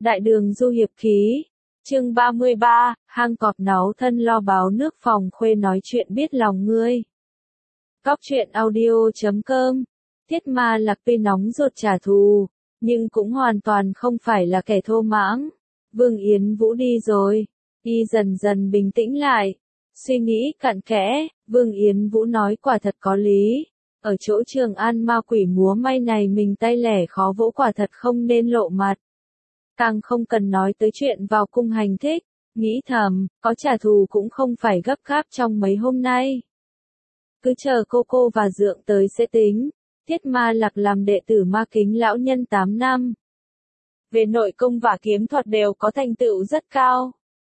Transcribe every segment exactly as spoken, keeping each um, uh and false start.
Đại đường du hiệp ký. Chương ba mươi ba, hang cọp náu thân lo báo nước phòng khuê nói chuyện biết lòng ngươi. Cóc truyện audio chấm com. Thiết Ma Lạc tuy nóng ruột trả thù, nhưng cũng hoàn toàn không phải là kẻ thô mãng. Vương Yến Vũ đi rồi. Y dần dần bình tĩnh lại. Suy nghĩ cặn kẽ, Vương Yến Vũ nói quả thật có lý. Ở chỗ Trường An ma quỷ múa may này mình tay lẻ khó vỗ, quả thật không nên lộ mặt. Càng không cần nói tới chuyện vào cung hành thích, nghĩ thầm, có trả thù cũng không phải gấp gáp trong mấy hôm nay. Cứ chờ cô cô và dượng tới sẽ tính. Thiết Ma Lạc làm đệ tử Ma Kính lão nhân tám năm. Về nội công và kiếm thuật đều có thành tựu rất cao.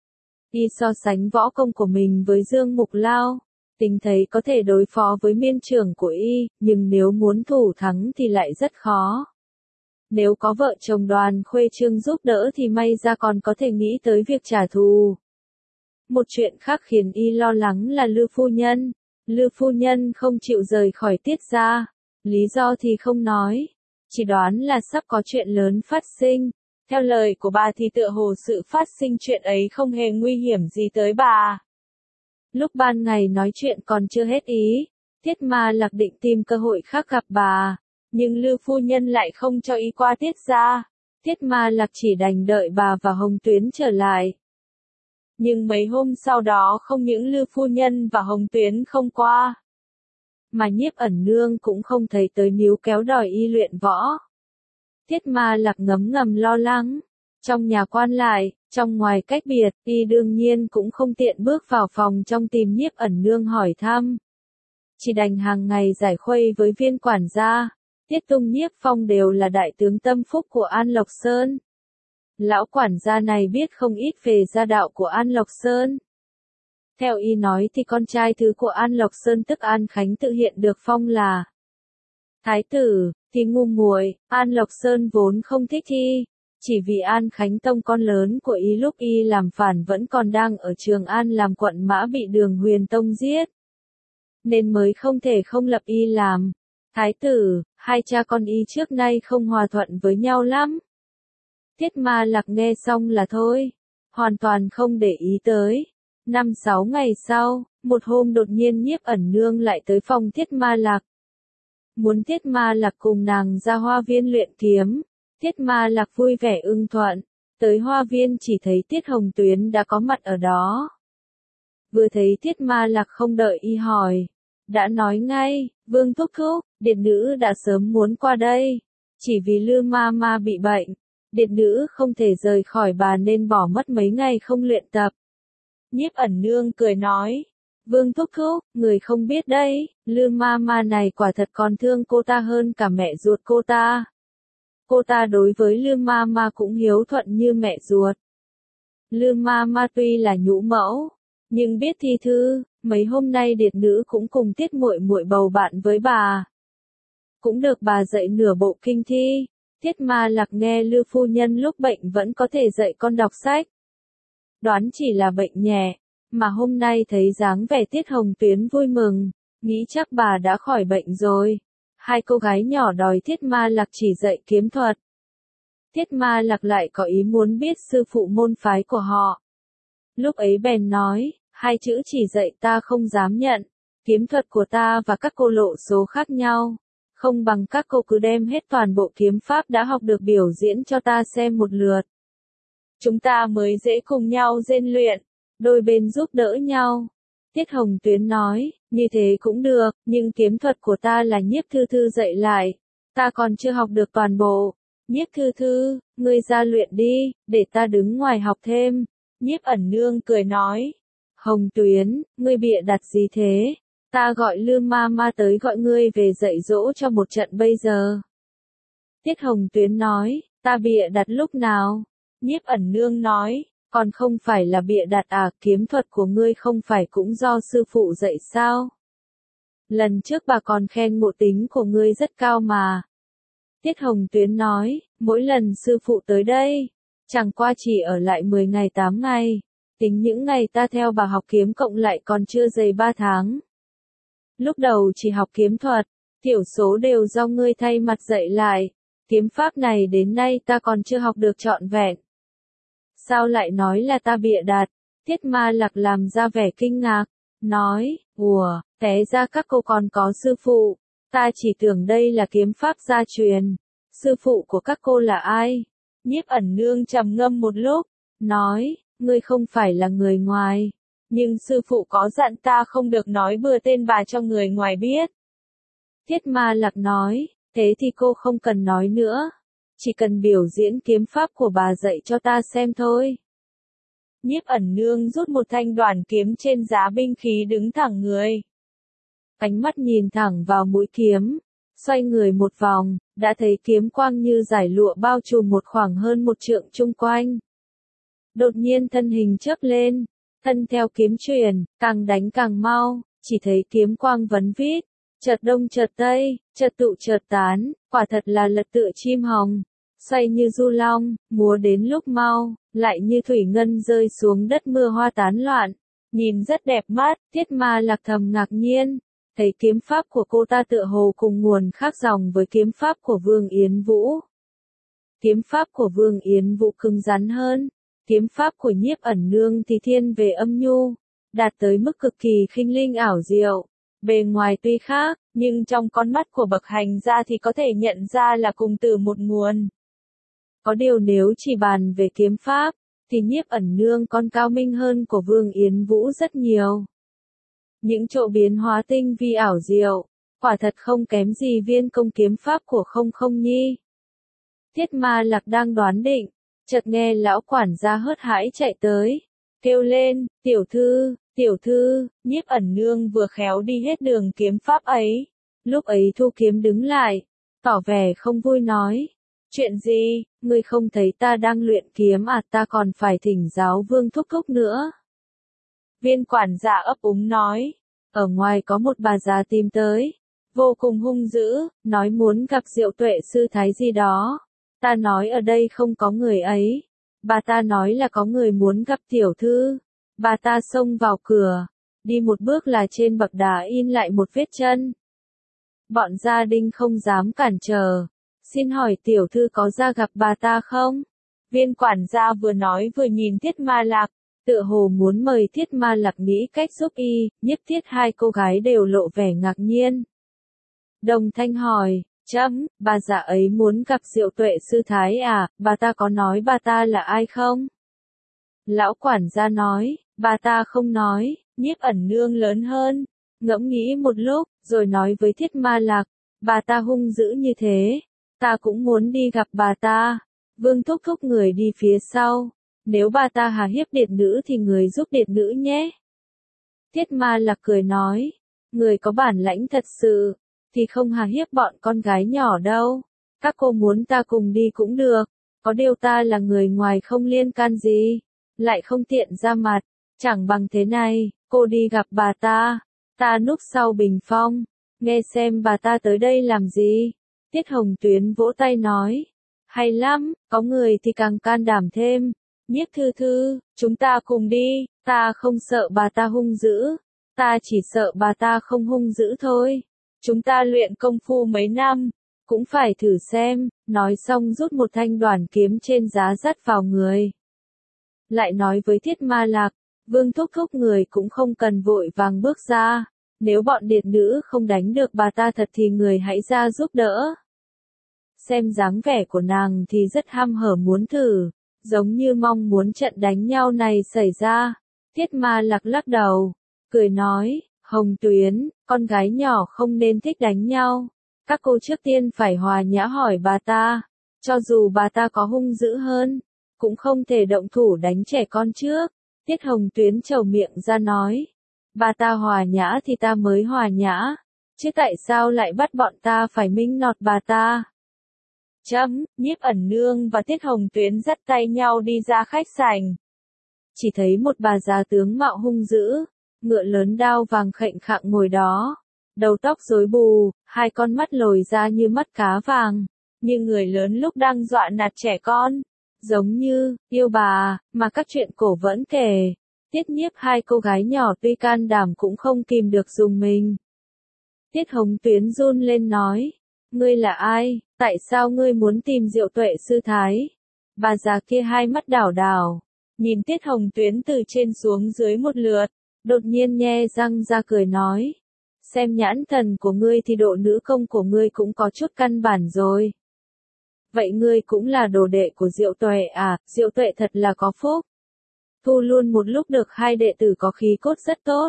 Y so sánh võ công của mình với Dương Mục Lao, tính thấy có thể đối phó với miên trưởng của Y, nhưng nếu muốn thủ thắng thì lại rất khó. Nếu có vợ chồng Đoàn Khuê Trương giúp đỡ thì may ra còn có thể nghĩ tới việc trả thù. Một chuyện khác khiến Y lo lắng là Lư phu nhân. Lư phu nhân không chịu rời khỏi Tiết gia, lý do thì không nói, chỉ đoán là sắp có chuyện lớn phát sinh. Theo lời của bà thì tựa hồ sự phát sinh chuyện ấy không hề nguy hiểm gì tới bà. Lúc ban ngày nói chuyện còn chưa hết ý, Thiết Ma Lạc định tìm cơ hội khác gặp bà, nhưng Lư phu nhân lại không cho Y qua Tiết gia. Thiết Ma Lạc chỉ đành đợi bà và Hồng Tuyến trở lại. Nhưng mấy hôm sau đó không những Lư phu nhân và Hồng Tuyến không qua, mà Nhiếp Ẩn Nương cũng không thấy tới níu kéo đòi Y luyện võ. Thiết Ma Lạc ngấm ngầm lo lắng. Trong nhà quan lại, trong ngoài cách biệt, Y đương nhiên cũng không tiện bước vào phòng trong tìm Nhiếp Ẩn Nương hỏi thăm. Chỉ đành hàng ngày giải khuây với viên quản gia. Tiết Tung Nhiếp Phong đều là đại tướng tâm phúc của An Lộc Sơn. Lão quản gia này biết không ít về gia đạo của An Lộc Sơn. Theo Y nói thì con trai thứ của An Lộc Sơn tức An Khánh tự hiện được phong là thái tử, thì ngu muội, An Lộc Sơn vốn không thích Y, chỉ vì An Khánh tông con lớn của Y lúc Y làm phản vẫn còn đang ở Trường An làm quận mã bị Đường Huyền Tông giết, nên mới không thể không lập Y làm thái tử. Hai cha con Y trước nay không hòa thuận với nhau lắm. Thiết Ma Lạc nghe xong là thôi, hoàn toàn không để ý tới. Năm sáu ngày sau, một hôm đột nhiên Nhiếp Ẩn Nương lại tới phòng Thiết Ma Lạc. Muốn Thiết Ma Lạc cùng nàng ra hoa viên luyện kiếm. Thiết Ma Lạc vui vẻ ưng thuận. Tới hoa viên chỉ thấy Tiết Hồng Tuyến đã có mặt ở đó. Vừa thấy Thiết Ma Lạc không đợi Y hỏi, đã nói ngay, Vương thúc thúc, điệt nữ đã sớm muốn qua đây. Chỉ vì Lư ma ma bị bệnh, điệt nữ không thể rời khỏi bà nên bỏ mất mấy ngày không luyện tập. Nhiếp Ẩn Nương cười nói, Vương thúc thúc, người không biết đấy, Lư ma ma này quả thật còn thương cô ta hơn cả mẹ ruột cô ta. Cô ta đối với Lư ma ma cũng hiếu thuận như mẹ ruột. Lư ma ma tuy là nhũ mẫu, nhưng biết thi thư, mấy hôm nay điệt nữ cũng cùng Tiết muội muội bầu bạn với bà. Cũng được bà dạy nửa bộ kinh thi. Thiết Ma Lạc nghe Lư phu nhân lúc bệnh vẫn có thể dạy con đọc sách. Đoán chỉ là bệnh nhẹ, mà hôm nay thấy dáng vẻ Tiết Hồng Tuyến vui mừng, nghĩ chắc bà đã khỏi bệnh rồi. Hai cô gái nhỏ đòi Thiết Ma Lạc chỉ dạy kiếm thuật. Thiết Ma Lạc lại có ý muốn biết sư phụ môn phái của họ. Lúc ấy bèn nói, hai chữ chỉ dạy ta không dám nhận, kiếm thuật của ta và các cô lộ số khác nhau. Không bằng các cô cứ đem hết toàn bộ kiếm pháp đã học được biểu diễn cho ta xem một lượt. Chúng ta mới dễ cùng nhau rèn luyện, đôi bên giúp đỡ nhau. Tiết Hồng Tuyến nói, như thế cũng được, nhưng kiếm thuật của ta là Nhiếp Thư Thư dạy lại, ta còn chưa học được toàn bộ. Nhiếp Thư Thư, ngươi ra luyện đi, để ta đứng ngoài học thêm. Nhiếp Ẩn Nương cười nói, Hồng Tuyến, ngươi bịa đặt gì thế? Ta gọi Lư ma ma tới gọi ngươi về dạy dỗ cho một trận bây giờ. Tiết Hồng Tuyến nói, ta bịa đặt lúc nào? Nhiếp Ẩn Nương nói, còn không phải là bịa đặt à, kiếm thuật của ngươi không phải cũng do sư phụ dạy sao? Lần trước bà còn khen ngộ tính của ngươi rất cao mà. Tiết Hồng Tuyến nói, mỗi lần sư phụ tới đây, chẳng qua chỉ ở lại mười ngày tám ngày, tính những ngày ta theo bà học kiếm cộng lại còn chưa đầy ba tháng. Lúc đầu chỉ học kiếm thuật, thiểu số đều do ngươi thay mặt dạy lại, kiếm pháp này đến nay ta còn chưa học được trọn vẹn, sao lại nói là ta bịa đặt? Tiết Ma Lạc làm ra vẻ kinh ngạc, nói, ủa, té ra các cô còn có sư phụ, ta chỉ tưởng đây là kiếm pháp gia truyền, sư phụ của các cô là ai? Nhiếp Ẩn Nương trầm ngâm một lúc, nói, ngươi không phải là người ngoài, nhưng sư phụ có dặn ta không được nói bừa tên bà cho người ngoài biết. Tiết Ma Lạc nói, thế thì cô không cần nói nữa, chỉ cần biểu diễn kiếm pháp của bà dạy cho ta xem thôi. Nhiếp Ẩn Nương rút một thanh đoản kiếm trên giá binh khí đứng thẳng người. Ánh mắt nhìn thẳng vào mũi kiếm, xoay người một vòng, đã thấy kiếm quang như giải lụa bao trùm một khoảng hơn một trượng chung quanh. Đột nhiên thân hình chớp lên, thân theo kiếm truyền, càng đánh càng mau, chỉ thấy kiếm quang vấn vít, chợt đông chợt tây, chợt tụ chợt tán, quả thật là lật tựa chim hồng, xoay như du long, múa đến lúc mau, lại như thủy ngân rơi xuống đất mưa hoa tán loạn, nhìn rất đẹp mắt. Tiết Ma Lạc thầm ngạc nhiên, thấy kiếm pháp của cô ta tựa hồ cùng nguồn khác dòng với kiếm pháp của Vương Yến Vũ. Kiếm pháp của Vương Yến Vũ cứng rắn hơn, kiếm pháp của Nhiếp Ẩn Nương thì thiên về âm nhu, đạt tới mức cực kỳ khinh linh ảo diệu. Bề ngoài tuy khác, nhưng trong con mắt của bậc hành gia thì có thể nhận ra là cùng từ một nguồn. Có điều nếu chỉ bàn về kiếm pháp, thì Nhiếp Ẩn Nương còn cao minh hơn của Vương Yến Vũ rất nhiều. Những chỗ biến hóa tinh vi ảo diệu, quả thật không kém gì viên công kiếm pháp của Không Không Nhi. Tiết Ma Lạc đang đoán định, chợt nghe lão quản gia hớt hải chạy tới, kêu lên, tiểu thư, tiểu thư. Nhiếp Ẩn Nương vừa khéo đi hết đường kiếm pháp ấy, lúc ấy thu kiếm đứng lại, tỏ vẻ không vui nói, chuyện gì, ngươi không thấy ta đang luyện kiếm à, ta còn phải thỉnh giáo Vương thúc thúc nữa. Viên quản gia ấp úng nói, ở ngoài có một bà già tìm tới, vô cùng hung dữ, nói muốn gặp Diệu Tuệ sư thái gì đó. Ta nói ở đây không có người ấy. Bà ta nói là có người muốn gặp tiểu thư. Bà ta xông vào cửa, đi một bước là trên bậc đá in lại một vết chân. Bọn gia đình không dám cản trở. Xin hỏi tiểu thư có ra gặp bà ta không? Viên quản gia vừa nói vừa nhìn Tiết Ma Lạc, tựa hồ muốn mời Tiết Ma Lạc nghĩ cách giúp y. Nhất thiết hai cô gái đều lộ vẻ ngạc nhiên. Đồng thanh hỏi, chấm, bà già ấy muốn gặp Diệu Tuệ sư thái à, bà ta có nói bà ta là ai không? Lão quản gia nói, bà ta không nói. Nhiếp Ẩn Nương lớn hơn, ngẫm nghĩ một lúc, rồi nói với Tiết Ma Lạc, bà ta hung dữ như thế, ta cũng muốn đi gặp bà ta. Vương thúc thúc người đi phía sau, nếu bà ta hà hiếp điệt nữ thì người giúp điệt nữ nhé. Tiết Ma Lạc cười nói, người có bản lãnh thật sự, thì không hà hiếp bọn con gái nhỏ đâu. Các cô muốn ta cùng đi cũng được, có điều ta là người ngoài không liên can gì, lại không tiện ra mặt, chẳng bằng thế này, cô đi gặp bà ta, ta núp sau bình phong, nghe xem bà ta tới đây làm gì. Tiết Hồng Tuyến vỗ tay nói, hay lắm, có người thì càng can đảm thêm. Nhiếp thư thư, chúng ta cùng đi, ta không sợ bà ta hung dữ, ta chỉ sợ bà ta không hung dữ thôi. Chúng ta luyện công phu mấy năm, cũng phải thử xem. Nói xong rút một thanh đoản kiếm trên giá dắt vào người. Lại nói với Tiết Ma Lạc, Vương thúc thúc người cũng không cần vội vàng bước ra, nếu bọn điệt nữ không đánh được bà ta thật thì người hãy ra giúp đỡ. Xem dáng vẻ của nàng thì rất ham hở muốn thử, giống như mong muốn trận đánh nhau này xảy ra. Tiết Ma Lạc lắc đầu, cười nói, Hồng Tuyến, con gái nhỏ không nên thích đánh nhau. Các cô trước tiên phải hòa nhã hỏi bà ta, cho dù bà ta có hung dữ hơn, cũng không thể động thủ đánh trẻ con trước. Tiết Hồng Tuyến trầu miệng ra nói, bà ta hòa nhã thì ta mới hòa nhã, chứ tại sao lại bắt bọn ta phải minh nọt bà ta. Chấm, Nhiếp Ẩn Nương và Tiết Hồng Tuyến dắt tay nhau đi ra khách sảnh. Chỉ thấy một bà già tướng mạo hung dữ, ngựa lớn đao vàng khệnh khạng ngồi đó, đầu tóc rối bù, hai con mắt lồi ra như mắt cá vàng, như người lớn lúc đang dọa nạt trẻ con, giống như yêu bà mà các chuyện cổ vẫn kể. Tiết Nhiếp hai cô gái nhỏ tuy can đảm cũng không kìm được dùng mình. Tiết Hồng Tuyến run lên nói, ngươi là ai, tại sao ngươi muốn tìm Diệu Tuệ sư thái? Bà già kia hai mắt đảo đảo, nhìn Tiết Hồng Tuyến từ trên xuống dưới một lượt, đột nhiên nhe răng ra cười nói. Xem nhãn thần của ngươi thì độ nữ công của ngươi cũng có chút căn bản rồi. Vậy ngươi cũng là đồ đệ của Diệu Tuệ à, Diệu Tuệ thật là có phúc. Thu luôn một lúc được hai đệ tử có khí cốt rất tốt.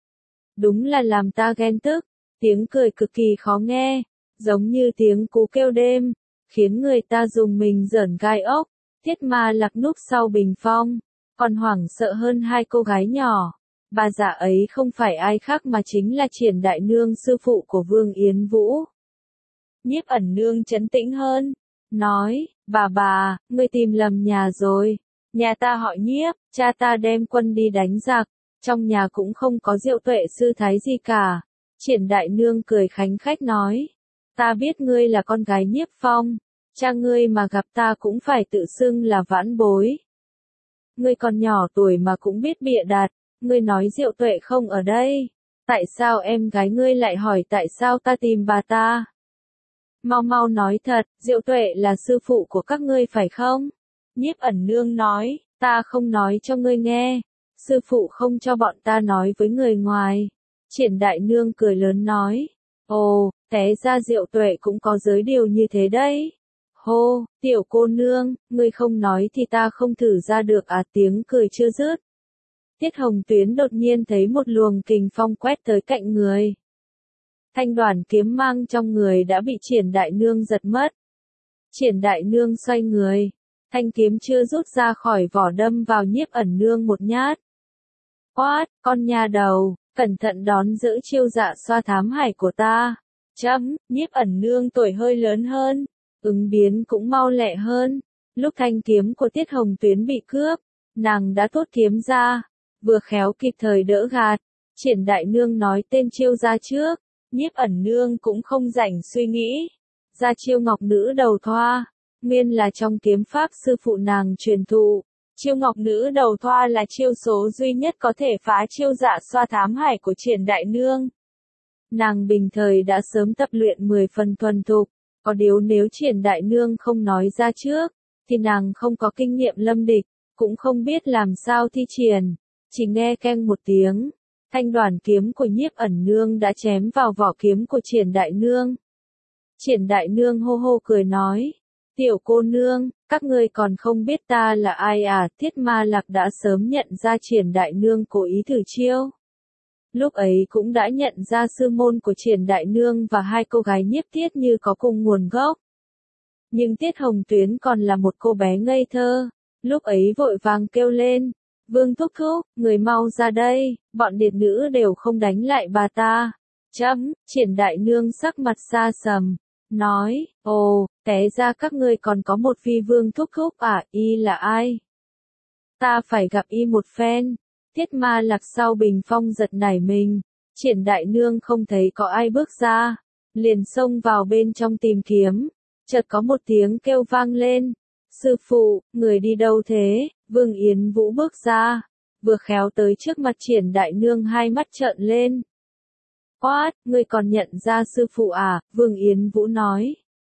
Đúng là làm ta ghen tức, tiếng cười cực kỳ khó nghe, giống như tiếng cú kêu đêm, khiến người ta dùng mình giởn gai ốc. Thiết Ma Lạc núp sau bình phong, còn hoảng sợ hơn hai cô gái nhỏ. Bà già ấy không phải ai khác mà chính là Triển Đại Nương, sư phụ của Vương Yến Vũ. Nhiếp Ẩn Nương trấn tĩnh hơn, nói, bà bà, ngươi tìm lầm nhà rồi. Nhà ta họ Nhiếp, cha ta đem quân đi đánh giặc, trong nhà cũng không có Diệu Tuệ sư thái gì cả. Triển Đại Nương cười khánh khách nói, ta biết ngươi là con gái Nhiếp Phong, cha ngươi mà gặp ta cũng phải tự xưng là vãn bối. Ngươi còn nhỏ tuổi mà cũng biết bịa đặt, ngươi nói Diệu Tuệ không ở đây, tại sao em gái ngươi lại hỏi tại sao ta tìm bà ta? Mau mau nói thật, Diệu Tuệ là sư phụ của các ngươi phải không? Nhiếp Ẩn Nương nói, ta không nói cho ngươi nghe, sư phụ không cho bọn ta nói với người ngoài. Triển Đại Nương cười lớn nói, ồ, té ra Diệu Tuệ cũng có giới điều như thế đấy. Hô, tiểu cô nương, ngươi không nói thì ta không thử ra được à, tiếng cười chưa dứt. Tiết Hồng Tuyến đột nhiên thấy một luồng kình phong quét tới cạnh người. Thanh đoàn kiếm mang trong người đã bị Triển Đại Nương giật mất. Triển Đại Nương xoay người, thanh kiếm chưa rút ra khỏi vỏ đâm vào Nhiếp Ẩn Nương một nhát. Quát, con nhà đầu, cẩn thận đón giữ chiêu dạ xoa thám hải của ta. Chấm, Nhiếp Ẩn Nương tuổi hơi lớn hơn, ứng biến cũng mau lẹ hơn. Lúc thanh kiếm của Tiết Hồng Tuyến bị cướp, nàng đã thốt kiếm ra, vừa khéo kịp thời đỡ gạt. Triển Đại Nương nói tên chiêu ra trước, Nhiếp Ẩn Nương cũng không rảnh suy nghĩ. Ra chiêu ngọc nữ đầu thoa, nguyên là trong kiếm pháp sư phụ nàng truyền thụ. Chiêu ngọc nữ đầu thoa là chiêu số duy nhất có thể phá chiêu dạ xoa thám hải của Triển Đại Nương. Nàng bình thời đã sớm tập luyện mười phần thuần thục, có điều nếu Triển Đại Nương không nói ra trước, thì nàng không có kinh nghiệm lâm địch, cũng không biết làm sao thi triển. Chỉ nghe keng một tiếng, thanh đoàn kiếm của Nhiếp Ẩn Nương đã chém vào vỏ kiếm của Triển Đại Nương. Triển Đại Nương hô hô cười nói, tiểu cô nương, các ngươi còn không biết ta là ai à? Thiết Ma Lạc đã sớm nhận ra Triển Đại Nương cố ý thử chiêu. Lúc ấy cũng đã nhận ra sư môn của Triển Đại Nương và hai cô gái Nhiếp Tiết như có cùng nguồn gốc. Nhưng Tiết Hồng Tuyến còn là một cô bé ngây thơ, lúc ấy vội vàng kêu lên, Vương thúc thúc, người mau ra đây, bọn điệt nữ đều không đánh lại bà ta. Chấm, Triển Đại Nương sắc mặt xa sầm, nói, ồ, té ra các ngươi còn có một phi vương thúc thúc à, y là ai? Ta phải gặp y một phen. Thiết Ma Lạc sau bình phong giật nảy mình, Triển Đại Nương không thấy có ai bước ra, liền xông vào bên trong tìm kiếm, chợt có một tiếng kêu vang lên, sư phụ, người đi đâu thế? Vương Yến Vũ bước ra, vừa khéo tới trước mặt Triển Đại Nương, hai mắt trợn lên. Quát, ngươi còn nhận ra sư phụ à? Vương Yến Vũ nói.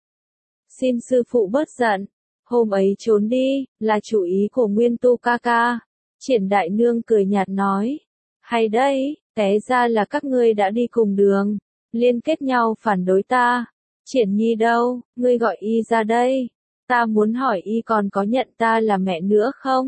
Xin sư phụ bớt giận, hôm ấy trốn đi, là chủ ý của Nguyên Tu ca ca. Triển Đại Nương cười nhạt nói, hay đấy, té ra là các ngươi đã đi cùng đường, liên kết nhau phản đối ta. Triển Nhi đâu, ngươi gọi y ra đây, ta muốn hỏi y còn có nhận ta là mẹ nữa không?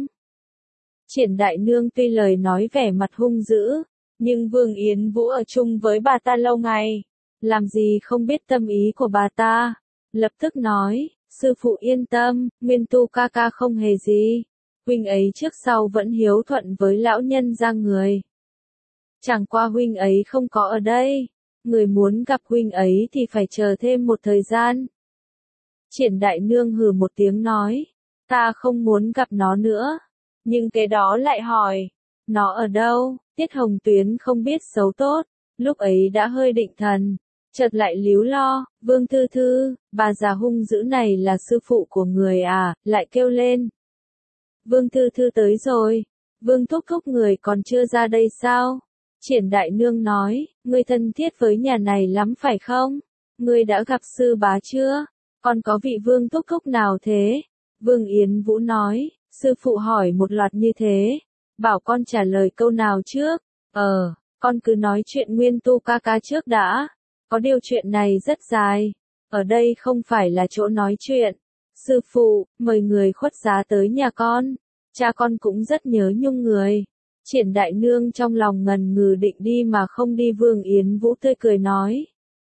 Triển Đại Nương tuy lời nói vẻ mặt hung dữ, nhưng Vương Yến Vũ ở chung với bà ta lâu ngày, làm gì không biết tâm ý của bà ta, lập tức nói, sư phụ yên tâm, Nguyên Tu ca ca không hề gì. Huynh ấy trước sau vẫn hiếu thuận với lão nhân ra người. Chẳng qua huynh ấy không có ở đây, người muốn gặp huynh ấy thì phải chờ thêm một thời gian. Triển Đại Nương hừ một tiếng nói, ta không muốn gặp nó nữa, nhưng cái đó lại hỏi, nó ở đâu? Tiết Hồng Tuyến không biết xấu tốt, lúc ấy đã hơi định thần, chợt lại líu lo, Vương Thư Thư, bà già hung dữ này là sư phụ của người à, lại kêu lên. Vương Thư Thư tới rồi, Vương thúc thúc người còn chưa ra đây sao? Triển Đại Nương nói, ngươi thân thiết với nhà này lắm phải không? Ngươi đã gặp sư bá chưa? Còn có vị Vương thúc thúc nào thế? Vương Yến Vũ nói, Sư phụ hỏi một loạt như thế, bảo con trả lời câu nào trước? Ờ, con cứ nói chuyện Nguyên Tu ca ca trước đã. Có điều chuyện này rất dài. Ở đây không phải là chỗ nói chuyện. Sư phụ, mời người khuất giá tới nhà con. Cha con cũng rất nhớ nhung người. Triển Đại Nương trong lòng ngần ngừ định đi mà không đi. Vương Yến Vũ tươi cười nói.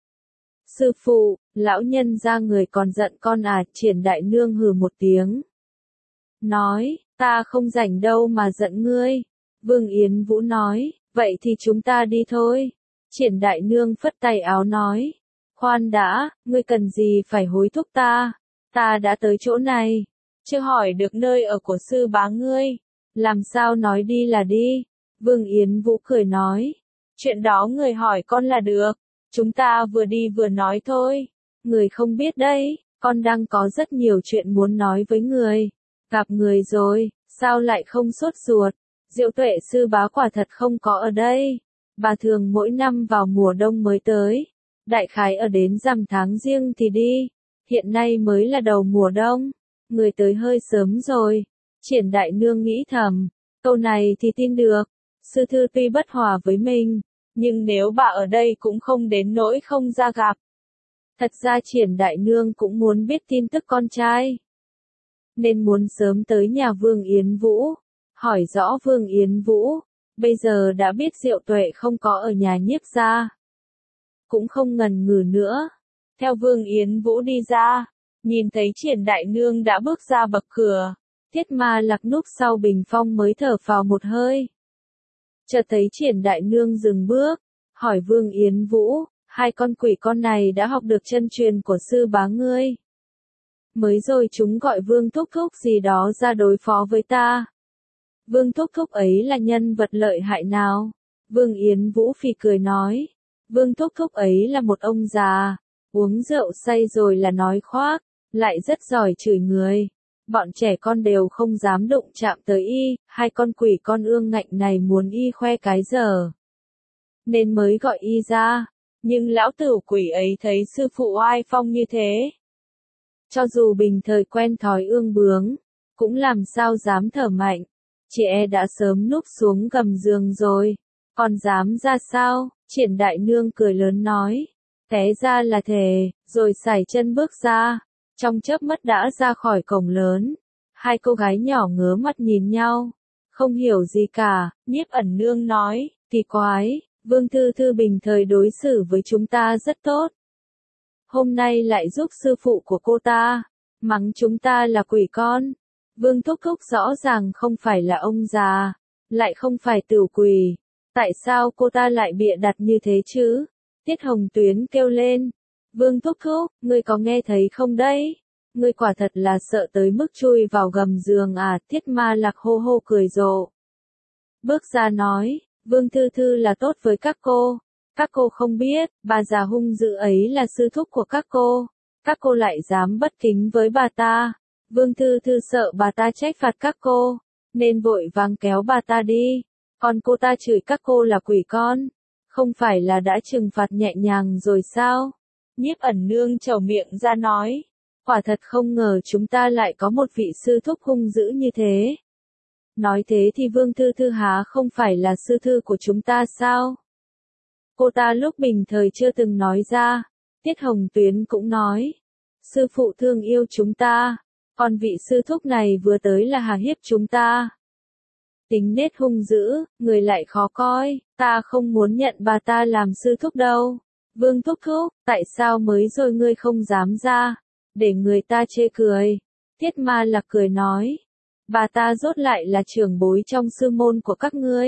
Sư phụ, lão nhân ra người còn giận con à? Triển Đại Nương hừ một tiếng. Nói, ta không rảnh đâu mà giận ngươi. Vương Yến Vũ nói, vậy thì chúng ta đi thôi. Triển Đại Nương phất tay áo nói. Khoan đã, ngươi cần gì phải hối thúc ta? Ta đã tới chỗ này. Chưa hỏi được nơi ở của sư bá ngươi. Làm sao nói đi là đi? Vương Yến Vũ cười nói. Chuyện đó người hỏi con là được. Chúng ta vừa đi vừa nói thôi. Người không biết đấy, con đang có rất nhiều chuyện muốn nói với người. Gặp người rồi, sao lại không sốt ruột? Diệu Tuệ sư bá quả thật không có ở đây. Bà thường mỗi năm vào mùa đông mới tới. Đại khái ở đến rằm tháng riêng thì đi. Hiện nay mới là đầu mùa đông. Người tới hơi sớm rồi. Triển Đại Nương nghĩ thầm. Câu này thì tin được. Sư thư tuy bất hòa với mình. Nhưng nếu bà ở đây cũng không đến nỗi không ra gặp. Thật ra Triển Đại Nương cũng muốn biết tin tức con trai. Nên muốn sớm tới nhà Vương Yến Vũ. Hỏi rõ Vương Yến Vũ. Bây giờ đã biết Diệu Tuệ không có ở nhà Nhiếp gia. Cũng không ngần ngừ nữa. Theo Vương Yến Vũ đi ra. Nhìn thấy Triển Đại Nương đã bước ra bậc cửa. Tiết Ma Lạc núp sau bình phong mới thở phào một hơi. Chợt thấy Triển Đại Nương dừng bước. Hỏi Vương Yến Vũ. Hai con quỷ con này đã học được chân truyền của sư bá ngươi. Mới rồi chúng gọi Vương Thúc Thúc gì đó ra đối phó với ta. Vương Thúc Thúc ấy là nhân vật lợi hại nào? Vương Yến Vũ phì cười nói. Vương Thúc Thúc ấy là một ông già. Uống rượu say rồi là nói khoác. Lại rất giỏi chửi người. Bọn trẻ con đều không dám đụng chạm tới y. Hai con quỷ con ương ngạnh này muốn y khoe cái giờ. Nên mới gọi y ra. Nhưng lão tử quỷ ấy thấy sư phụ oai phong như thế. Cho dù bình thời quen thói ương bướng. Cũng làm sao dám thở mạnh. Chị e đã sớm núp xuống gầm giường rồi. Còn dám ra sao? Triển Đại Nương cười lớn nói. Té ra là thề, rồi sải chân bước ra. Trong chớp mắt đã ra khỏi cổng lớn. Hai cô gái nhỏ ngớ mắt nhìn nhau. Không hiểu gì cả, Nhiếp Ẩn Nương nói. Kỳ quái, Vương Thư Thư bình thời đối xử với chúng ta rất tốt. Hôm nay lại giúp sư phụ của cô ta. Mắng chúng ta là quỷ con. Vương Thúc Thúc rõ ràng không phải là ông già. Lại không phải tửu quỷ. Tại sao cô ta lại bịa đặt như thế chứ? Tiết Hồng Tuyến kêu lên. Vương Thúc Thúc, ngươi có nghe thấy không đấy? Ngươi quả thật là sợ tới mức chui vào gầm giường à? Tiết Ma Lạc hô hô cười rộ. Bước ra nói, Vương Thư Thư là tốt với các cô. Các cô không biết, bà già hung dữ ấy là sư thúc của các cô. Các cô lại dám bất kính với bà ta. Vương Thư Thư sợ bà ta trách phạt các cô. Nên vội vàng kéo bà ta đi. Còn cô ta chửi các cô là quỷ con. Không phải là đã trừng phạt nhẹ nhàng rồi sao? Nhiếp Ẩn Nương trầu miệng ra nói. Quả thật không ngờ chúng ta lại có một vị sư thúc hung dữ như thế. Nói thế thì Vương Thư Thư há không phải là sư thư của chúng ta sao? Cô ta lúc bình thời chưa từng nói ra. Tiết Hồng Tuyến cũng nói. Sư phụ thương yêu chúng ta. Còn vị sư thúc này vừa tới là hà hiếp chúng ta. Tính nết hung dữ, người lại khó coi. Ta không muốn nhận bà ta làm sư thúc đâu. Vương Thúc Thúc, tại sao mới rồi ngươi không dám ra? Để người ta chê cười. Tiết Ma Lạc cười nói. Bà ta rốt lại là trưởng bối trong sư môn của các ngươi.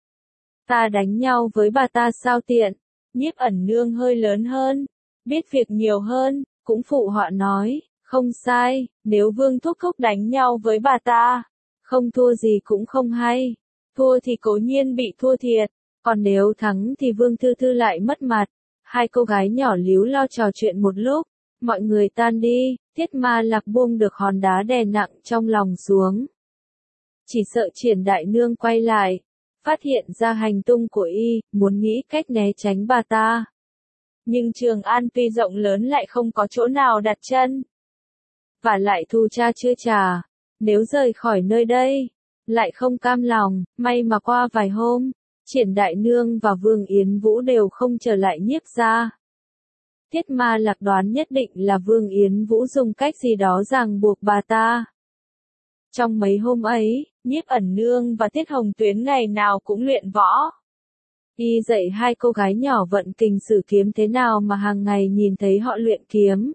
Ta đánh nhau với bà ta sao tiện? Nhiếp Ẩn Nương hơi lớn hơn. Biết việc nhiều hơn, cũng phụ họa nói. Không sai, nếu Vương Thúc Thúc đánh nhau với bà ta. Không thua gì cũng không hay. Thua thì cố nhiên bị thua thiệt. Còn nếu thắng thì Vương Thư Thư lại mất mặt. Hai cô gái nhỏ líu lo trò chuyện một lúc. Mọi người tan đi. Tiết Ma Lạc buông được hòn đá đè nặng trong lòng xuống. Chỉ sợ Triển Đại Nương quay lại. Phát hiện ra hành tung của y. Muốn nghĩ cách né tránh bà ta. Nhưng Trường An tuy rộng lớn lại không có chỗ nào đặt chân. Và lại thu cha chưa trả. nếu rời khỏi nơi đây, lại không cam lòng, may mà qua vài hôm, Triển Đại Nương và Vương Yến Vũ đều không trở lại Nhiếp gia. Thiết Ma Lạc đoán nhất định là Vương Yến Vũ dùng cách gì đó ràng buộc bà ta. Trong mấy hôm ấy, Nhiếp Ẩn Nương và Tiết Hồng Tuyến ngày nào cũng luyện võ. Y dạy hai cô gái nhỏ vận kình sử kiếm thế nào mà hàng ngày nhìn thấy họ luyện kiếm.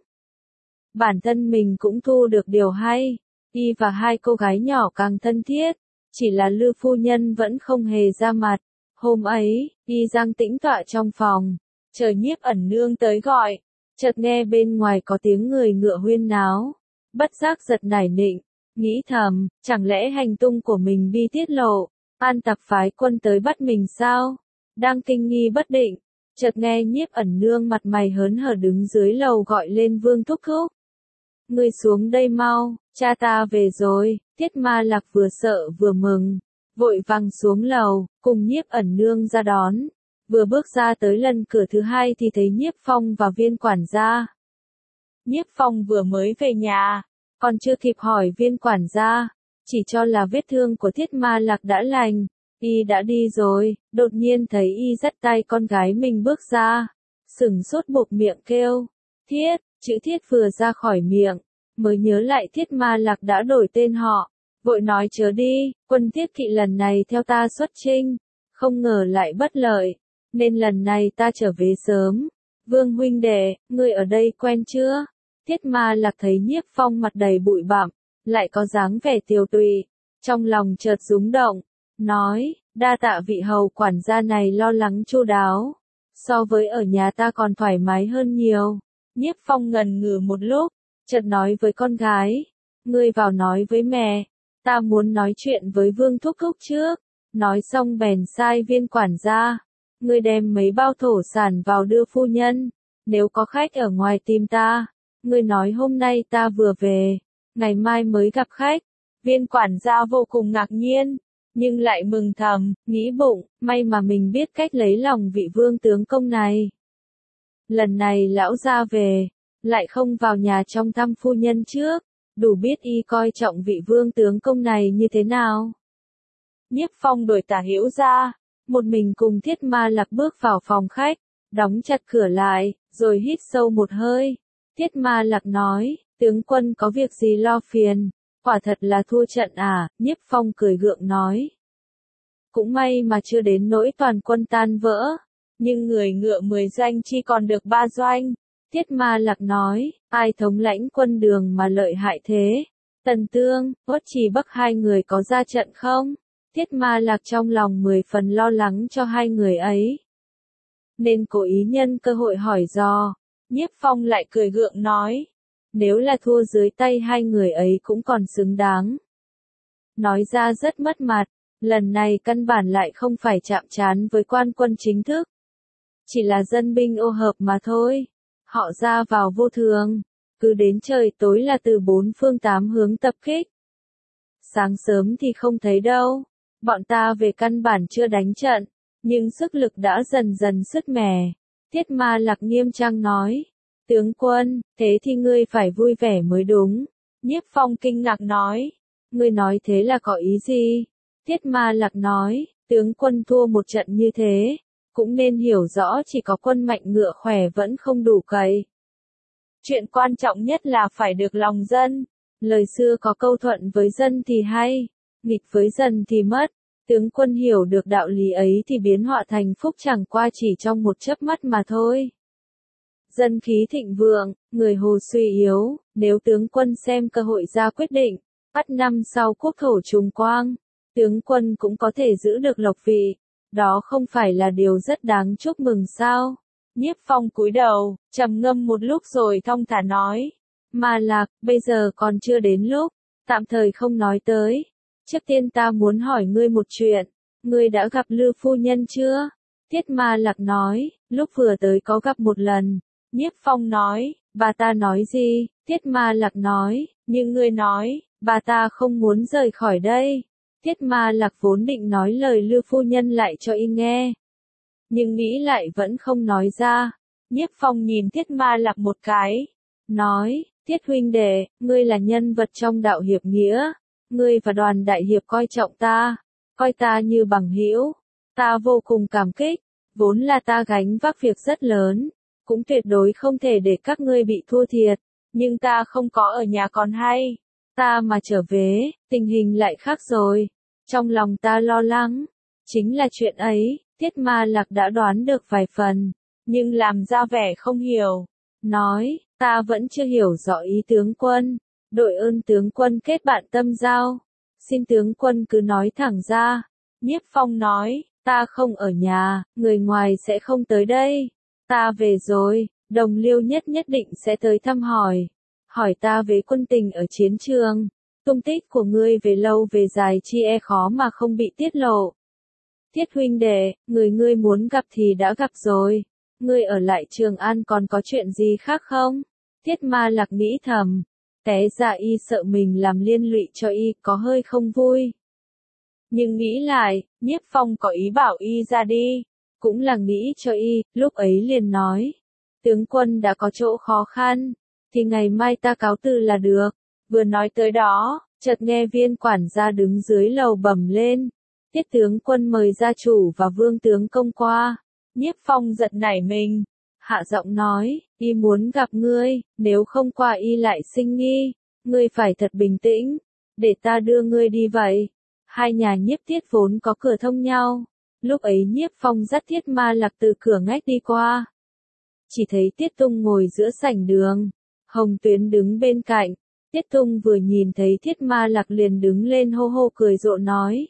Bản thân mình cũng thu được điều hay, Y và hai cô gái nhỏ càng thân thiết, chỉ là Lư phu nhân vẫn không hề ra mặt. Hôm ấy, Y Giang tĩnh tọa trong phòng, chờ Nhiếp Ẩn Nương tới gọi, chợt nghe bên ngoài có tiếng người ngựa huyên náo, bất giác giật nảy nịnh, nghĩ thầm, chẳng lẽ hành tung của mình bị tiết lộ, An Tạp phái quân tới bắt mình sao? Đang kinh nghi bất định, chợt nghe Nhiếp Ẩn Nương mặt mày hớn hở đứng dưới lầu gọi lên Vương Thúc Thúc. Ngươi xuống đây mau, cha ta về rồi. Tiết Ma Lạc vừa sợ vừa mừng, vội vàng xuống lầu, cùng Nhiếp Ẩn Nương ra đón. Vừa bước ra tới lần cửa thứ hai thì thấy Nhiếp Phong và Viên quản gia. Nhiếp Phong vừa mới về nhà, còn chưa kịp hỏi Viên quản gia, chỉ cho là vết thương của Thiết Ma Lạc đã lành, Y đã đi rồi. Đột nhiên thấy Y dắt tay con gái mình bước ra, sửng sốt buộc miệng kêu, Thiết, chữ Thiết vừa ra khỏi miệng, mới nhớ lại Thiết Ma Lạc đã đổi tên họ, vội nói chớ đi, quân Thiết Kỵ lần này theo ta xuất chinh, không ngờ lại bất lợi, nên lần này ta trở về sớm. Vương huynh đệ, ngươi ở đây quen chưa? Thiết Ma Lạc thấy Nhiếp Phong mặt đầy bụi bặm, lại có dáng vẻ tiều tụy, trong lòng chợt rúng động, nói, đa tạ vị hầu quản gia này lo lắng chu đáo, so với ở nhà ta còn thoải mái hơn nhiều. Nhiếp Phong ngần ngừ một lúc, chợt nói với con gái, ngươi vào nói với mẹ, ta muốn nói chuyện với Vương Thúc Thúc trước. Nói xong bèn sai Viên quản gia, ngươi đem mấy bao thổ sản vào đưa phu nhân, nếu có khách ở ngoài tìm ta, ngươi nói hôm nay ta vừa về, ngày mai mới gặp khách. Viên quản gia vô cùng ngạc nhiên, nhưng lại mừng thầm, nghĩ bụng, may mà mình biết cách lấy lòng vị Vương tướng công này. Lần này lão gia về, lại không vào nhà trong thăm phu nhân trước, đủ biết Y coi trọng vị Vương tướng công này như thế nào. Nhiếp Phong đổi tả hữu ra, một mình cùng Thiết Ma Lạc bước vào phòng khách, đóng chặt cửa lại, rồi hít sâu một hơi. Thiết Ma Lạc nói, tướng quân có việc gì lo phiền, quả thật là thua trận à? Nhiếp Phong cười gượng nói, cũng may mà chưa đến nỗi toàn quân tan vỡ, nhưng người ngựa mười doanh chi còn được ba doanh. Thiết Ma Lạc nói, ai thống lãnh quân đường mà lợi hại thế? Tần Tương, Uất Trì Bắc hai người có ra trận không? Thiết Ma Lạc trong lòng mười phần lo lắng cho hai người ấy, nên cố ý nhân cơ hội hỏi dò. Nhiếp Phong lại cười gượng nói, nếu là thua dưới tay hai người ấy cũng còn xứng đáng. Nói ra rất mất mặt, lần này căn bản lại không phải chạm trán với quan quân chính thức, chỉ là dân binh ô hợp mà thôi. Họ ra vào vô thường, cứ đến trời tối là từ bốn phương tám hướng tập kích. Sáng sớm thì không thấy đâu, bọn ta về căn bản chưa đánh trận, nhưng sức lực đã dần dần sứt mẻ. Thiết Ma Lạc nghiêm trang nói, tướng quân, thế thì ngươi phải vui vẻ mới đúng. Nhiếp Phong kinh ngạc nói, ngươi nói thế là có ý gì? Thiết Ma Lạc nói, tướng quân thua một trận như thế, cũng nên hiểu rõ chỉ có quân mạnh ngựa khỏe vẫn không đủ cậy. Chuyện quan trọng nhất là phải được lòng dân. Lời xưa có câu thuận với dân thì hay, nghịch với dân thì mất. Tướng quân hiểu được đạo lý ấy thì biến họa thành phúc chẳng qua chỉ trong một chớp mắt mà thôi. Dân khí thịnh vượng, người hồ suy yếu, nếu tướng quân xem cơ hội ra quyết định, bắt năm sau quốc thổ trùng quang, tướng quân cũng có thể giữ được lộc vị. Đó không phải là điều rất đáng chúc mừng sao? Nhiếp Phong cúi đầu, trầm ngâm một lúc rồi thong thả nói, Ma Lạc, bây giờ còn chưa đến lúc, tạm thời không nói tới. Trước tiên ta muốn hỏi ngươi một chuyện, ngươi đã gặp Lư phu nhân chưa? Thiết Ma Lạc nói, lúc vừa tới có gặp một lần. Nhiếp Phong nói, bà ta nói gì? Thiết Ma Lạc nói, nhưng ngươi nói, bà ta không muốn rời khỏi đây. Thiết Ma Lạc vốn định nói lời Lư phu nhân lại cho Y nghe, nhưng nghĩ lại vẫn không nói ra. Nhiếp Phong nhìn Thiết Ma Lạc một cái, nói, Thiết huynh đệ, ngươi là nhân vật trong đạo hiệp nghĩa, ngươi và Đoàn đại hiệp coi trọng ta, coi ta như bằng hữu, ta vô cùng cảm kích, vốn là ta gánh vác việc rất lớn, cũng tuyệt đối không thể để các ngươi bị thua thiệt, nhưng ta không có ở nhà còn hay, ta mà trở về, tình hình lại khác rồi, trong lòng ta lo lắng, chính là chuyện ấy, Tiết Ma Lạc đã đoán được vài phần, nhưng làm ra vẻ không hiểu, nói, ta vẫn chưa hiểu rõ ý tướng quân, đội ơn tướng quân kết bạn tâm giao, xin tướng quân cứ nói thẳng ra, Nhiếp Phong nói, ta không ở nhà, người ngoài sẽ không tới đây, ta về rồi, Đồng Liêu nhất nhất định sẽ tới thăm hỏi, hỏi ta về quân tình ở chiến trường, tung tích của ngươi về lâu về dài chi e khó mà không bị tiết lộ. Tiết huynh đệ, người ngươi muốn gặp thì đã gặp rồi, ngươi ở lại Trường An còn có chuyện gì khác không? Tiết Ma Lạc nghĩ thầm, té ra y sợ mình làm liên lụy cho y có hơi không vui. Nhưng nghĩ lại, Nhiếp Phong có ý bảo y ra đi, cũng là nghĩ cho y, lúc ấy liền nói. Tướng quân đã có chỗ khó khăn, thì ngày mai ta cáo từ là được. Vừa nói tới đó, chợt nghe Viên quản gia đứng dưới lầu bẩm lên. Tiết tướng quân mời gia chủ và Vương tướng công qua. Nhiếp Phong giật nảy mình, hạ giọng nói, y muốn gặp ngươi, nếu không qua y lại sinh nghi, ngươi phải thật bình tĩnh, để ta đưa ngươi đi vậy. Hai nhà Nhiếp Tiết vốn có cửa thông nhau, lúc ấy Nhiếp Phong dắt Tiết Ma Lạc từ cửa ngách đi qua. Chỉ thấy Tiết Tung ngồi giữa sảnh đường, Hồng Tuyến đứng bên cạnh, Tiết Tung vừa nhìn thấy Tiết Ma Lạc liền đứng lên hô hô cười rộ nói.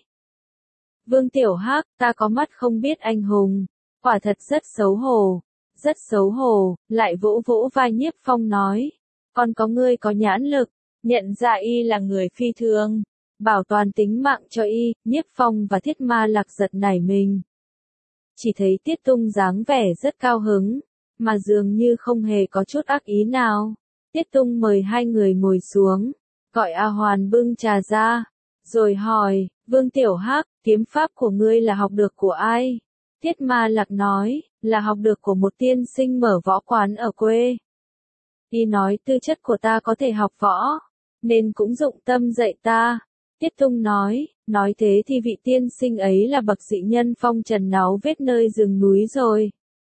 Vương Tiểu Hắc, ta có mắt không biết anh hùng, quả thật rất xấu hổ, rất xấu hổ, lại vỗ vỗ vai Nhiếp Phong nói, còn có ngươi có nhãn lực, nhận ra y là người phi thường, bảo toàn tính mạng cho y, Nhiếp Phong và Thiết Ma Lạc giật nảy mình. Chỉ thấy Tiết Tung dáng vẻ rất cao hứng, mà dường như không hề có chút ác ý nào. Tiết Tung mời hai người ngồi xuống, gọi A Hoàn bưng trà ra, rồi hỏi, Vương Tiểu Hắc, kiếm pháp của ngươi là học được của ai? Tiết Ma Lạc nói, là học được của một tiên sinh mở võ quán ở quê. Y nói tư chất của ta có thể học võ, nên cũng dụng tâm dạy ta. Tiết Tung nói, nói thế thì vị tiên sinh ấy là bậc dị nhân phong trần náu vết nơi rừng núi rồi.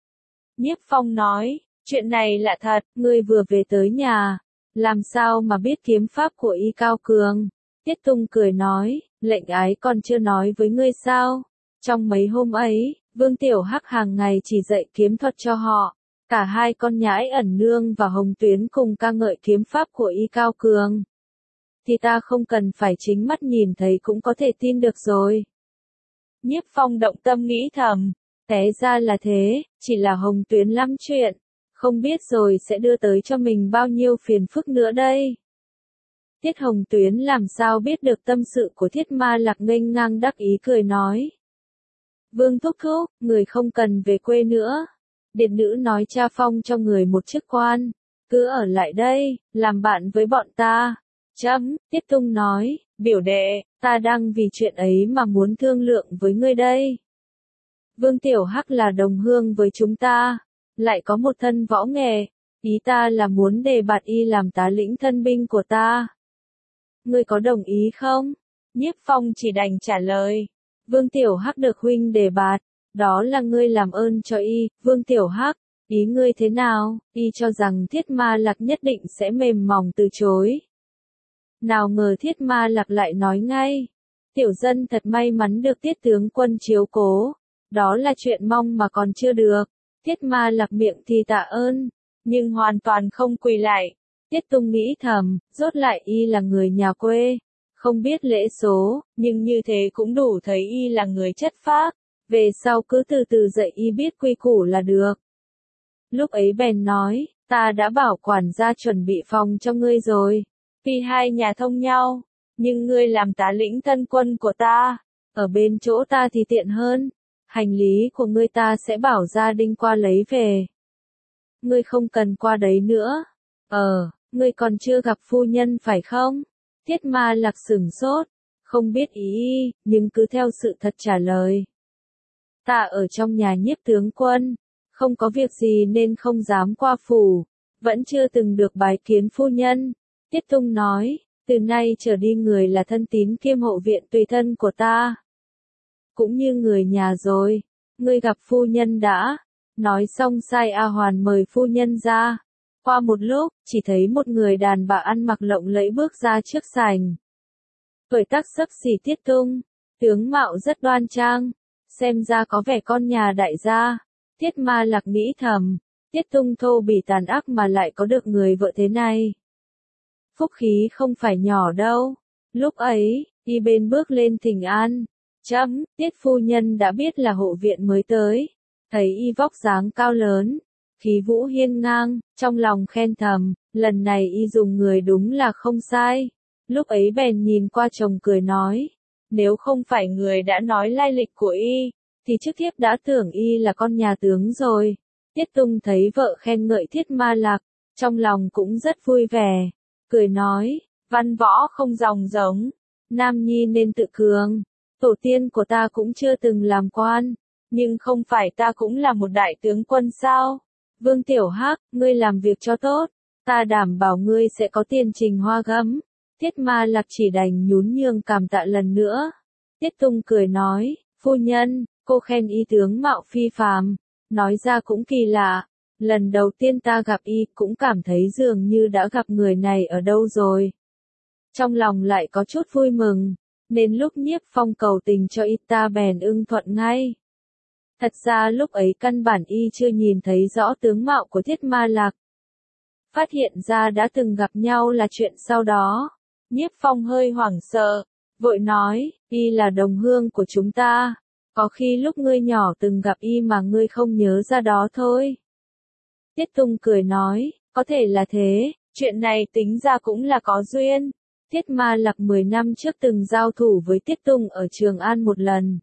Nhiếp Phong nói, chuyện này là thật, ngươi vừa về tới nhà, làm sao mà biết kiếm pháp của y cao cường? Tiết Tung cười nói, lệnh ái còn chưa nói với ngươi sao? Trong mấy hôm ấy, Vương Tiểu Hắc hàng ngày chỉ dạy kiếm thuật cho họ, cả hai con nhãi ẩn nương và Hồng Tuyến cùng ca ngợi kiếm pháp của y cao cường. Thì ta không cần phải chính mắt nhìn thấy cũng có thể tin được rồi. Nhiếp Phong động tâm nghĩ thầm, té ra là thế, chỉ là Hồng Tuyến lắm chuyện, không biết rồi sẽ đưa tới cho mình bao nhiêu phiền phức nữa đây. Tiết Hồng Tuyến làm sao biết được tâm sự của Thiết Ma Lạc nghênh ngang đắc ý cười nói. Vương thúc thúc, người không cần về quê nữa. Điệt nữ nói cha phong cho người một chức quan, cứ ở lại đây, làm bạn với bọn ta. Chấm, Tiết Tung nói, biểu đệ, ta đang vì chuyện ấy mà muốn thương lượng với ngươi đây. Vương Tiểu Hắc là đồng hương với chúng ta, lại có một thân võ nghệ, ý ta là muốn đề bạt y làm tá lĩnh thân binh của ta. Ngươi có đồng ý không? Nhiếp Phong chỉ đành trả lời. Vương Tiểu Hắc được huynh đề bạt, đó là ngươi làm ơn cho y, Vương Tiểu Hắc, ý ngươi thế nào? Y cho rằng Thiết Ma Lạc nhất định sẽ mềm mỏng từ chối. Nào ngờ Thiết Ma Lạc lại nói ngay, tiểu dân thật may mắn được Tiết tướng quân chiếu cố, đó là chuyện mong mà còn chưa được. Thiết Ma Lạc miệng thì tạ ơn, nhưng hoàn toàn không quỳ lại. Tiết Tung nghĩ thầm, rốt lại y là người nhà quê, không biết lễ số, nhưng như thế cũng đủ thấy y là người chất phác, về sau cứ từ từ dạy y biết quy củ là được. Lúc ấy bèn nói, ta đã bảo quản gia chuẩn bị phòng cho ngươi rồi, vì hai nhà thông nhau, nhưng ngươi làm tá lĩnh thân quân của ta, ở bên chỗ ta thì tiện hơn, hành lý của ngươi ta sẽ bảo gia đình qua lấy về. Ngươi không cần qua đấy nữa. Ờ, ngươi còn chưa gặp phu nhân phải không? Thiết Ma Lạc sửng sốt, không biết ý y, nhưng cứ theo sự thật trả lời. Ta ở trong nhà Nhiếp tướng quân, không có việc gì nên không dám qua phủ, vẫn chưa từng được bái kiến phu nhân. Tiết Tung nói, Từ nay trở đi người là thân tín kiêm hộ viện tùy thân của ta. Cũng như người nhà rồi. Ngươi gặp phu nhân đã. Nói xong sai A Hoàn mời phu nhân ra. Qua một lúc, chỉ thấy một người đàn bà ăn mặc lộng lẫy bước ra trước sảnh. Tuổi tác xấp xỉ Tiết Tung, tướng mạo rất đoan trang, xem ra có vẻ con nhà đại gia. Tiết Ma Lạc nghĩ thầm, Tiết Tung thô bỉ tàn ác mà lại có được người vợ thế này. Phúc khí không phải nhỏ đâu. Lúc ấy, y bên bước lên thỉnh an. Chấm, Tiết phu nhân đã biết là hộ viện mới tới. Thấy y vóc dáng cao lớn, khí vũ hiên ngang, trong lòng khen thầm, lần này y dùng người đúng là không sai. Lúc ấy bèn nhìn qua chồng cười nói, nếu không phải người đã nói lai lịch của y, thì trước thiếp đã tưởng y là con nhà tướng rồi. Tiết Tung thấy vợ khen ngợi Thiết Ma Lạc, trong lòng cũng rất vui vẻ, cười nói, văn võ không dòng giống, nam nhi nên tự cường, tổ tiên của ta cũng chưa từng làm quan, nhưng không phải ta cũng là một đại tướng quân sao? Vương Tiểu Hắc, ngươi làm việc cho tốt, ta đảm bảo ngươi sẽ có tiền trình hoa gấm. Tiết Ma Lạc chỉ đành nhún nhường cảm tạ lần nữa. Tiết Tung cười nói, phu nhân, cô khen y tướng mạo phi phàm, nói ra cũng kỳ lạ. Lần đầu tiên ta gặp y cũng cảm thấy dường như đã gặp người này ở đâu rồi. Trong lòng lại có chút vui mừng, nên lúc Nhiếp Phong cầu tình cho y ta bèn ưng thuận ngay. Thật ra lúc ấy căn bản y chưa nhìn thấy rõ tướng mạo của Thiết Ma Lạc. Phát hiện ra đã từng gặp nhau là chuyện sau đó. Nhiếp Phong hơi hoảng sợ, vội nói, y là đồng hương của chúng ta. Có khi lúc ngươi nhỏ từng gặp y mà ngươi không nhớ ra đó thôi. Tiết Tung cười nói, có thể là thế, chuyện này tính ra cũng là có duyên. Thiết Ma Lạc mười năm trước từng giao thủ với Tiết Tung ở Trường An một lần.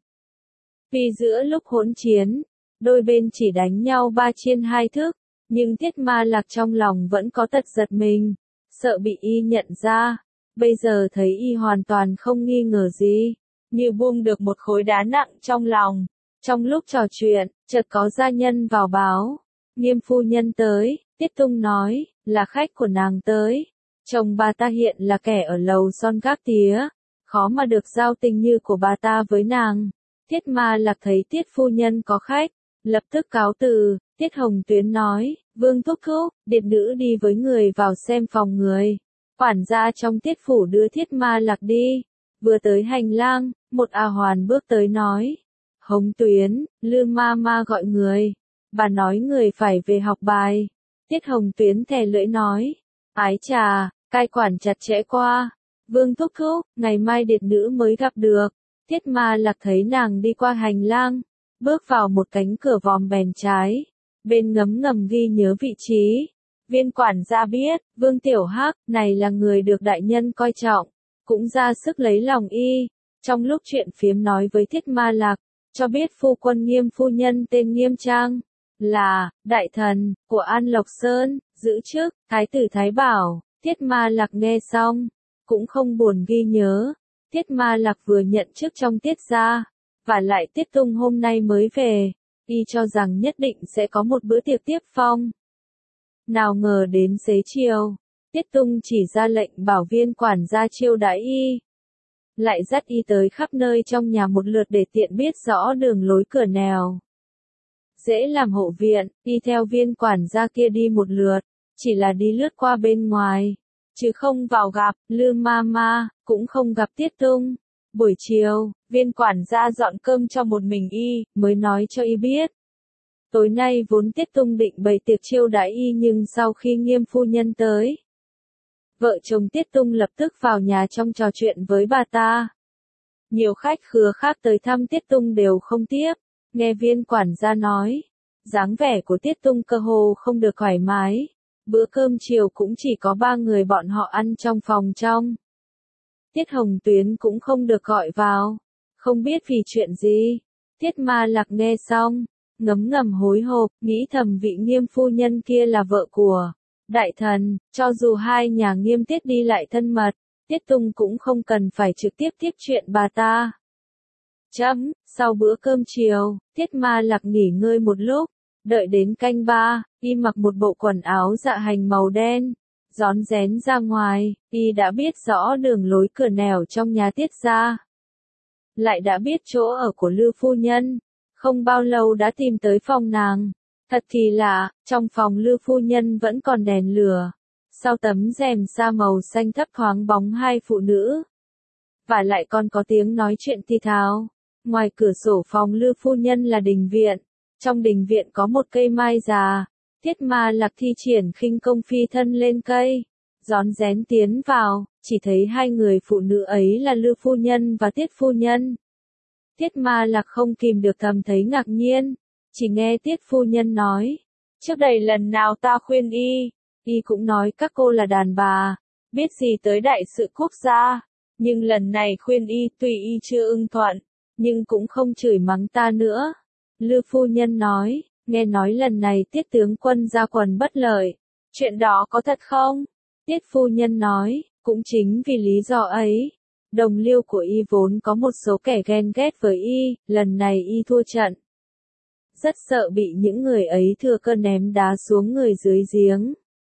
Vì giữa lúc hỗn chiến, đôi bên chỉ đánh nhau ba chiên hai thức, nhưng Thiết Ma Lạc trong lòng vẫn có tật giật mình, sợ bị y nhận ra. Bây giờ thấy y hoàn toàn không nghi ngờ gì, như buông được một khối đá nặng trong lòng. Trong lúc trò chuyện, chợt có gia nhân vào báo, Nghiêm phu nhân tới. Tiết Tung nói, là khách của nàng tới. Chồng bà ta hiện là kẻ ở lầu son gác tía, khó mà được giao tình như của bà ta với nàng. Thiết Ma Lạc thấy Tiết phu nhân có khách, lập tức cáo từ. Tiết Hồng Tuyến nói, Vương thúc thúc, điệt nữ đi với người vào xem phòng người. Quản gia trong Tiết phủ đưa Thiết Ma Lạc đi. Vừa tới hành lang, một A Hoàn bước tới nói, Hồng Tuyến, Lương ma ma gọi người. Bà nói người phải về học bài. Tiết Hồng Tuyến thè lưỡi nói, ái chà, cai quản chặt chẽ qua. Vương thúc thúc, ngày mai điệt nữ mới gặp được. Thiết Ma Lạc thấy nàng đi qua hành lang, bước vào một cánh cửa vòm bèn trái, bên ngấm ngầm ghi nhớ vị trí. Viên quản gia biết, Vương Tiểu Hắc này là người được đại nhân coi trọng, cũng ra sức lấy lòng y. Trong lúc chuyện phiếm nói với Thiết Ma Lạc, cho biết phu quân Nghiêm phu nhân tên Nghiêm Trang, là đại thần của An Lộc Sơn, giữ chức thái tử Thái Bảo. Thiết Ma Lạc nghe xong, cũng không buồn ghi nhớ. Thiết Ma Lạc vừa nhận chức trong Tiết gia, và lại Tiết Tung hôm nay mới về, y cho rằng nhất định sẽ có một bữa tiệc tiếp phong. Nào ngờ đến xế chiều, Tiết Tung chỉ ra lệnh bảo viên quản gia chiêu đãi y, lại dắt y tới khắp nơi trong nhà một lượt để tiện biết rõ đường lối cửa nẻo. Dễ làm hộ viện, y theo viên quản gia kia đi một lượt, chỉ là đi lướt qua bên ngoài, chứ không vào gặp Lương ma ma, cũng không gặp Tiết Tung. Buổi chiều, viên quản gia dọn cơm cho một mình y, mới nói cho y biết. Tối nay vốn Tiết Tung định bày tiệc chiêu đãi y, nhưng sau khi Nghiêm phu nhân tới, vợ chồng Tiết Tung lập tức vào nhà trong trò chuyện với bà ta. Nhiều khách khứa khác tới thăm Tiết Tung đều không tiếp. Nghe viên quản gia nói, dáng vẻ của Tiết Tung cơ hồ không được thoải mái. Bữa cơm chiều cũng chỉ có ba người bọn họ ăn trong phòng trong. Tiết Hồng Tuyến cũng không được gọi vào, không biết vì chuyện gì. Thiết Ma Lạc nghe xong, ngấm ngầm hối hộp, nghĩ thầm vị Nghiêm phu nhân kia là vợ của đại thần, cho dù hai nhà Nghiêm Tiết đi lại thân mật, Tiết Tung cũng không cần phải trực tiếp tiếp chuyện bà ta. Chấm, sau bữa cơm chiều, Thiết Ma Lạc nghỉ ngơi một lúc, đợi đến canh ba, y mặc một bộ quần áo dạ hành màu đen, rón rén ra ngoài, y đã biết rõ đường lối cửa nẻo trong nhà Tiết gia. Lại đã biết chỗ ở của Lư phu nhân, không bao lâu đã tìm tới phòng nàng. Thật kỳ lạ, trong phòng Lư phu nhân vẫn còn đèn lửa. Sau tấm rèm sa màu xanh thấp thoáng bóng hai phụ nữ. Và lại còn có tiếng nói chuyện thì thào. Ngoài cửa sổ phòng Lư phu nhân là đình viện. Trong đình viện có một cây mai già. Tiết Ma Lạc thi triển khinh công phi thân lên cây. Rón rén tiến vào, chỉ thấy hai người phụ nữ ấy là Lư phu nhân và Tiết phu nhân. Tiết Ma Lạc không kìm được thầm thấy ngạc nhiên. Chỉ nghe Tiết phu nhân nói. Trước đây lần nào ta khuyên y, y cũng nói các cô là đàn bà, biết gì tới đại sự quốc gia. Nhưng lần này khuyên y tuy y chưa ưng thuận, nhưng cũng không chửi mắng ta nữa. Lư phu nhân nói, nghe nói lần này Tiết tướng quân ra quần bất lợi. Chuyện đó có thật không? Tiết phu nhân nói, cũng chính vì lý do ấy. Đồng liêu của y vốn có một số kẻ ghen ghét với y, lần này y thua trận. Rất sợ bị những người ấy thừa cơ ném đá xuống người dưới giếng.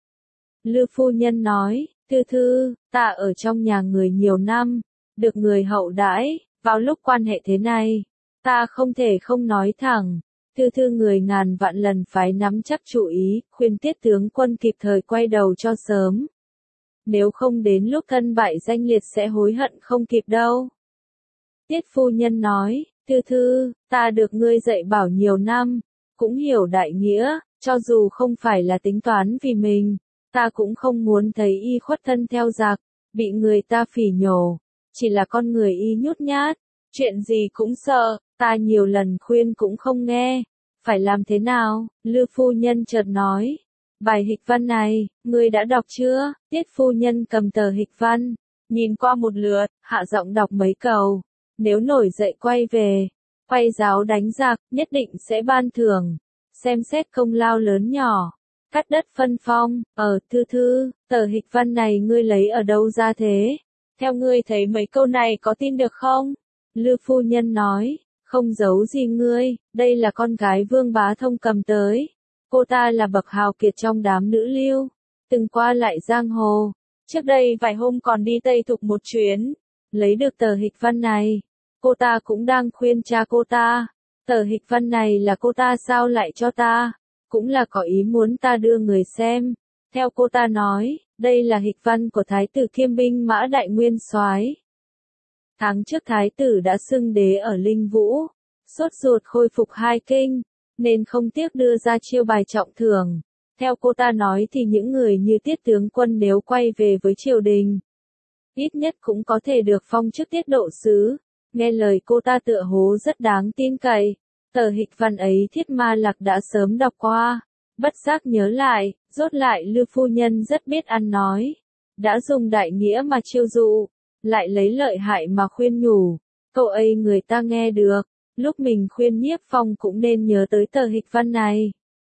Lư phu nhân nói, Thư Thư, ta ở trong nhà người nhiều năm, được người hậu đãi, vào lúc quan hệ thế này, ta không thể không nói thẳng. Thư Thư người ngàn vạn lần phải nắm chắc chủ ý, khuyên Tiết tướng quân kịp thời quay đầu cho sớm. Nếu không đến lúc thân bại danh liệt sẽ hối hận không kịp đâu. Tiết phu nhân nói, Thư Thư, ta được ngươi dạy bảo nhiều năm, cũng hiểu đại nghĩa, cho dù không phải là tính toán vì mình, ta cũng không muốn thấy y khuất thân theo giặc, bị người ta phỉ nhổ, chỉ là con người y nhút nhát, chuyện gì cũng sợ, ta nhiều lần khuyên cũng không nghe, phải làm thế nào? Lư phu nhân chợt nói, bài hịch văn này, ngươi đã đọc chưa? Tiết phu nhân cầm tờ hịch văn, nhìn qua một lượt, hạ giọng đọc mấy câu. Nếu nổi dậy quay về, quay giáo đánh giặc, nhất định sẽ ban thưởng, xem xét công lao lớn nhỏ, cắt đất phân phong, ở Thư Thư, tờ hịch văn này ngươi lấy ở đâu ra thế? Theo ngươi thấy mấy câu này có tin được không? Lư phu nhân nói, không giấu gì ngươi, đây là con gái Vương Bá Thông cầm tới. Cô ta là bậc hào kiệt trong đám nữ lưu, từng qua lại giang hồ. Trước đây vài hôm còn đi Tây Thục một chuyến, lấy được tờ hịch văn này. Cô ta cũng đang khuyên cha cô ta, tờ hịch văn này là cô ta sao lại cho ta, cũng là có ý muốn ta đưa người xem. Theo cô ta nói, đây là hịch văn của Thái tử Kiêm binh Mã Đại Nguyên Soái. Tháng trước Thái tử đã xưng đế ở Linh Vũ, sốt ruột khôi phục hai kinh, nên không tiếc đưa ra chiêu bài trọng thưởng. Theo cô ta nói thì những người như Tiết tướng quân nếu quay về với triều đình, ít nhất cũng có thể được phong chức tiết độ sứ. Nghe lời cô ta tựa hồ rất đáng tin cậy. Tờ hịch văn ấy Thiết Ma Lạc đã sớm đọc qua. Bất giác nhớ lại, rốt lại Lư phu nhân rất biết ăn nói. Đã dùng đại nghĩa mà chiêu dụ, lại lấy lợi hại mà khuyên nhủ. Cậu ấy người ta nghe được, lúc mình khuyên Nhiếp Phong cũng nên nhớ tới tờ hịch văn này.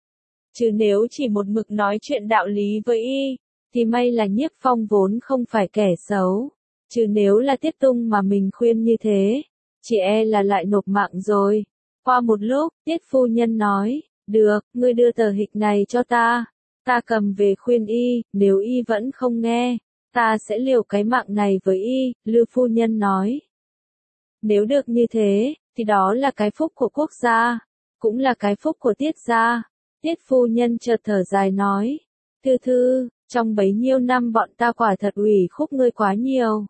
Chứ nếu chỉ một mực nói chuyện đạo lý với y, thì may là Nhiếp Phong vốn không phải kẻ xấu. Chứ nếu là Tiết Tung mà mình khuyên như thế, chỉ e là lại nộp mạng rồi. Qua một lúc, Tiết phu nhân nói, được, ngươi đưa tờ hịch này cho ta. Ta cầm về khuyên y, nếu y vẫn không nghe, ta sẽ liều cái mạng này với y, Lư phu nhân nói. Nếu được như thế, thì đó là cái phúc của quốc gia, cũng là cái phúc của Tiết gia. Tiết phu nhân chợt thở dài nói, Thư Thư, trong bấy nhiêu năm bọn ta quả thật ủy khúc ngươi quá nhiều.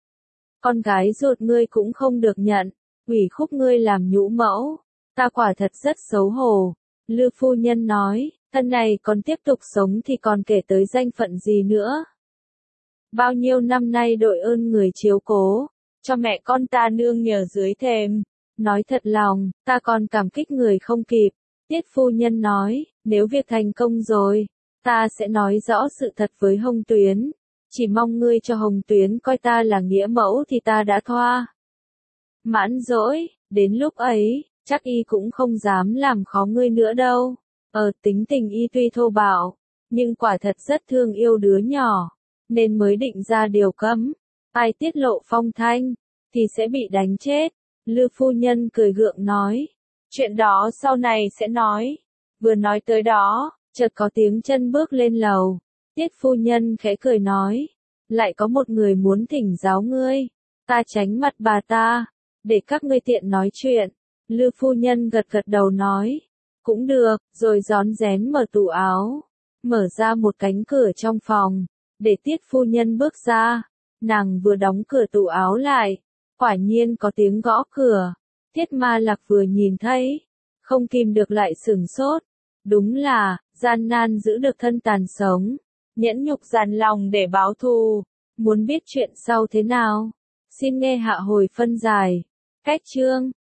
Con gái ruột ngươi cũng không được nhận, ủy khúc ngươi làm nhũ mẫu, ta quả thật rất xấu hổ. Lư phu nhân nói, thân này còn tiếp tục sống thì còn kể tới danh phận gì nữa. Bao nhiêu năm nay đội ơn người chiếu cố, cho mẹ con ta nương nhờ dưới thềm. Nói thật lòng, ta còn cảm kích người không kịp. Tiết phu nhân nói, nếu việc thành công rồi, ta sẽ nói rõ sự thật với Hồng Tuyến. Chỉ mong ngươi cho Hồng Tuyến coi ta là nghĩa mẫu thì ta đã thoa. Mãn dỗi, đến lúc ấy, chắc y cũng không dám làm khó ngươi nữa đâu. Ở tính tình y tuy thô bạo, nhưng quả thật rất thương yêu đứa nhỏ, nên mới định ra điều cấm. Ai tiết lộ phong thanh, thì sẽ bị đánh chết. Lư phu nhân cười gượng nói, chuyện đó sau này sẽ nói. Vừa nói tới đó, chợt có tiếng chân bước lên lầu. Tiết phu nhân khẽ cười nói, lại có một người muốn thỉnh giáo ngươi, ta tránh mặt bà ta, để các ngươi tiện nói chuyện. Lư phu nhân gật gật đầu nói, cũng được, rồi rón rén mở tủ áo, mở ra một cánh cửa trong phòng, để Tiết phu nhân bước ra. Nàng vừa đóng cửa tủ áo lại, quả nhiên có tiếng gõ cửa. Tiết Ma Lạc vừa nhìn thấy, không kìm được lại sửng sốt. Đúng là, gian nan giữ được thân tàn sống, nhẫn nhục dằn lòng để báo thù. Muốn biết chuyện sau thế nào? Xin nghe hạ hồi phân giải. Cách chương